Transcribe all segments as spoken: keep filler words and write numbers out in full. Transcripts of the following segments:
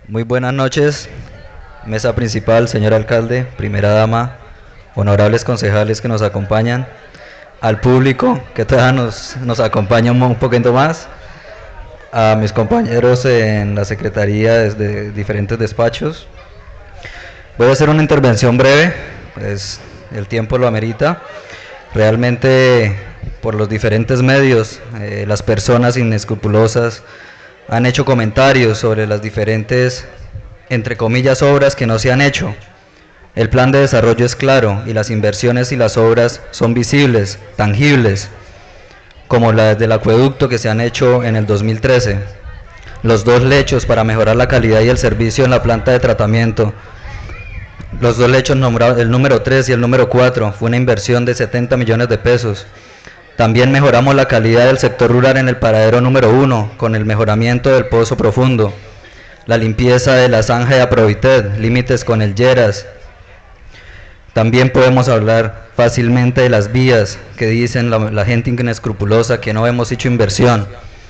Muy buenas noches, mesa principal, señor alcalde, primera dama, honorables concejales que nos acompañan, al público que todavía nos, nos acompaña un, un poquito más, a mis compañeros en la secretaría desde diferentes despachos. Voy a hacer una intervención breve, pues el tiempo lo amerita. Realmente por los diferentes medios, eh, las personas inescrupulosas han hecho comentarios sobre las diferentes, entre comillas, obras que no se han hecho. El plan de desarrollo es claro y las inversiones y las obras son visibles, tangibles, como las del acueducto que se han hecho en el dos mil trece, los dos lechos para mejorar la calidad y el servicio en la planta de tratamiento, los dos lechos nombrados, el número tres y el número cuatro, fue una inversión de setenta millones de pesos. También mejoramos la calidad del sector rural en el paradero número uno, con el mejoramiento del pozo profundo, la limpieza de la zanja de Aprovited, límites con el Lleras. También podemos hablar fácilmente de las vías que dicen la, la gente inescrupulosa que no hemos hecho inversión.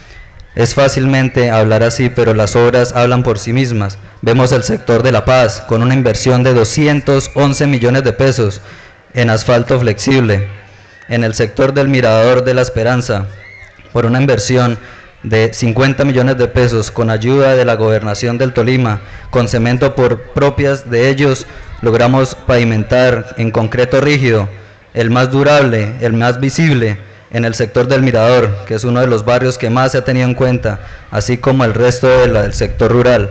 Es fácilmente hablar así, pero las obras hablan por sí mismas. Vemos el sector de La Paz con una inversión de doscientos once millones de pesos en asfalto flexible. En el sector del Mirador de la Esperanza, por una inversión de cincuenta millones de pesos con ayuda de la gobernación del Tolima, con cemento por propias de ellos, logramos pavimentar en concreto rígido, el más durable, el más visible, en el sector del Mirador, que es uno de los barrios que más se ha tenido en cuenta, así como el resto de la, del sector rural.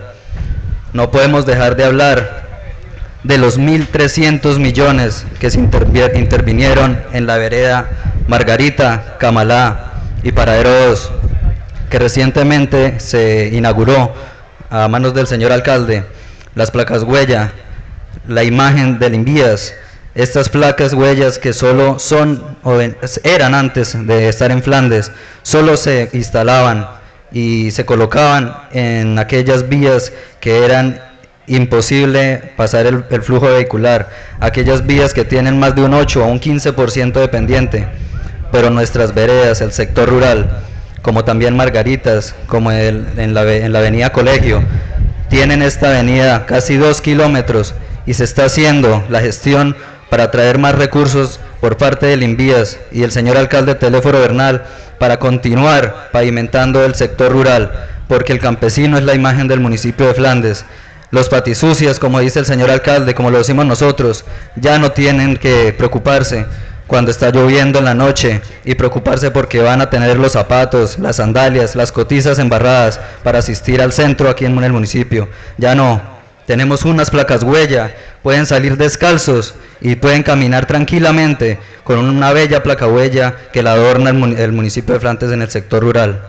No podemos dejar de hablar de los mil trescientos millones que se intervinieron en la vereda Margarita, Camalá y Paradero dos, que recientemente se inauguró a manos del señor alcalde, las placas huella, la imagen del Invías. Estas placas huellas que solo son, o eran antes de estar en Flandes, solo se instalaban y se colocaban en aquellas vías que eran imposible pasar el, el flujo vehicular, aquellas vías que tienen más de un ocho o un quince por ciento de pendiente, pero nuestras veredas, el sector rural, como también Margaritas, como el, en, la, en la avenida Colegio, tienen esta avenida casi dos kilómetros y se está haciendo la gestión para traer más recursos por parte del Invías y el señor alcalde Teléforo Bernal para continuar pavimentando el sector rural, porque el campesino es la imagen del municipio de Flandes. Los patisucias, como dice el señor alcalde, como lo decimos nosotros, ya no tienen que preocuparse cuando está lloviendo en la noche y preocuparse porque van a tener los zapatos, las sandalias, las cotizas embarradas para asistir al centro aquí en el municipio. Ya no, tenemos unas placas huella, pueden salir descalzos y pueden caminar tranquilamente con una bella placa huella que la adorna el, el municipio de Flandes en el sector rural.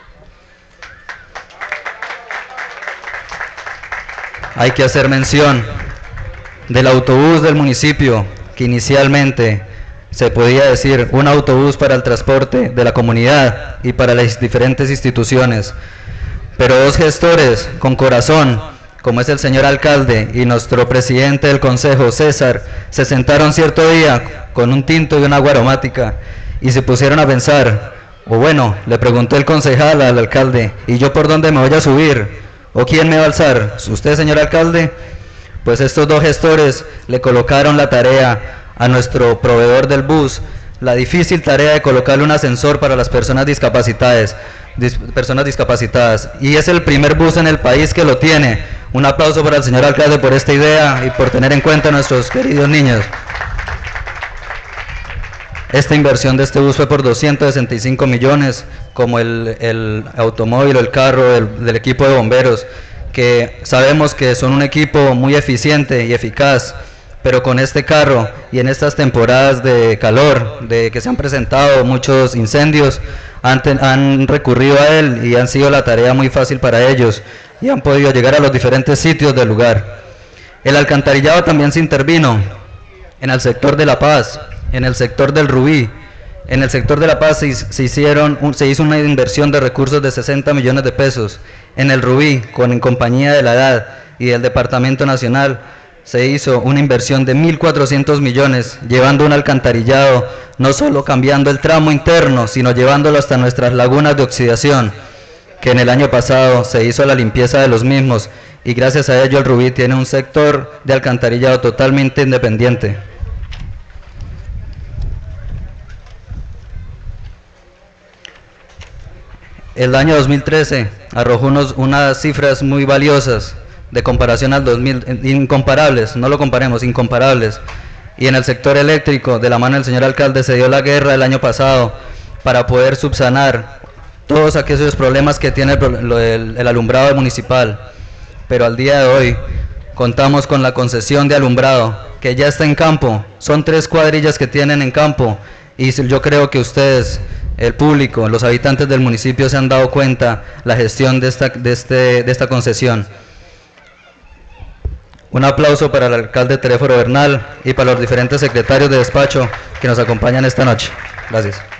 Hay que hacer mención del autobús del municipio, que inicialmente se podía decir un autobús para el transporte de la comunidad y para las diferentes instituciones, pero dos gestores con corazón, como es el señor alcalde y nuestro presidente del consejo, César, se sentaron cierto día con un tinto y una agua aromática y se pusieron a pensar, o bueno, le preguntó el concejal al alcalde, ¿y yo por dónde me voy a subir? ¿O quién me va a alzar? ¿Usted, señor alcalde? Pues estos dos gestores le colocaron la tarea a nuestro proveedor del bus, la difícil tarea de colocarle un ascensor para las personas discapacitadas, dis, personas discapacitadas. Y es el primer bus en el país que lo tiene. Un aplauso para el señor alcalde por esta idea y por tener en cuenta a nuestros queridos niños. Esta inversión de este bus fue por doscientos sesenta y cinco millones, como el, el automóvil o el carro del, del equipo de bomberos, que sabemos que son un equipo muy eficiente y eficaz, pero con este carro y en estas temporadas de calor, de que se han presentado muchos incendios, han, ten, han recurrido a él y han sido la tarea muy fácil para ellos y han podido llegar a los diferentes sitios del lugar. El alcantarillado también se intervino en el sector de La Paz, en el sector del Rubí. En el sector de La Paz se, se, hicieron un, se hizo una inversión de recursos de sesenta millones de pesos. En el Rubí, con en compañía de la edad y del Departamento Nacional, se hizo una inversión de mil cuatrocientos millones, llevando un alcantarillado, no solo cambiando el tramo interno, sino llevándolo hasta nuestras lagunas de oxidación, que en el año pasado se hizo la limpieza de los mismos y gracias a ello el Rubí tiene un sector de alcantarillado totalmente independiente. El año dos mil trece arrojó unos, unas cifras muy valiosas de comparación al dos mil, incomparables, no lo comparemos, incomparables. Y en el sector eléctrico, de la mano del señor alcalde, se dio la guerra el año pasado para poder subsanar todos aquellos problemas que tiene el, el, el alumbrado municipal. Pero al día de hoy contamos con la concesión de alumbrado, que ya está en campo. Son tres cuadrillas que tienen en campo, y yo creo que ustedes, el público, los habitantes del municipio se han dado cuenta la gestión de esta, de este, de esta concesión. Un aplauso para el alcalde Teréforo Bernal y para los diferentes secretarios de despacho que nos acompañan esta noche. Gracias.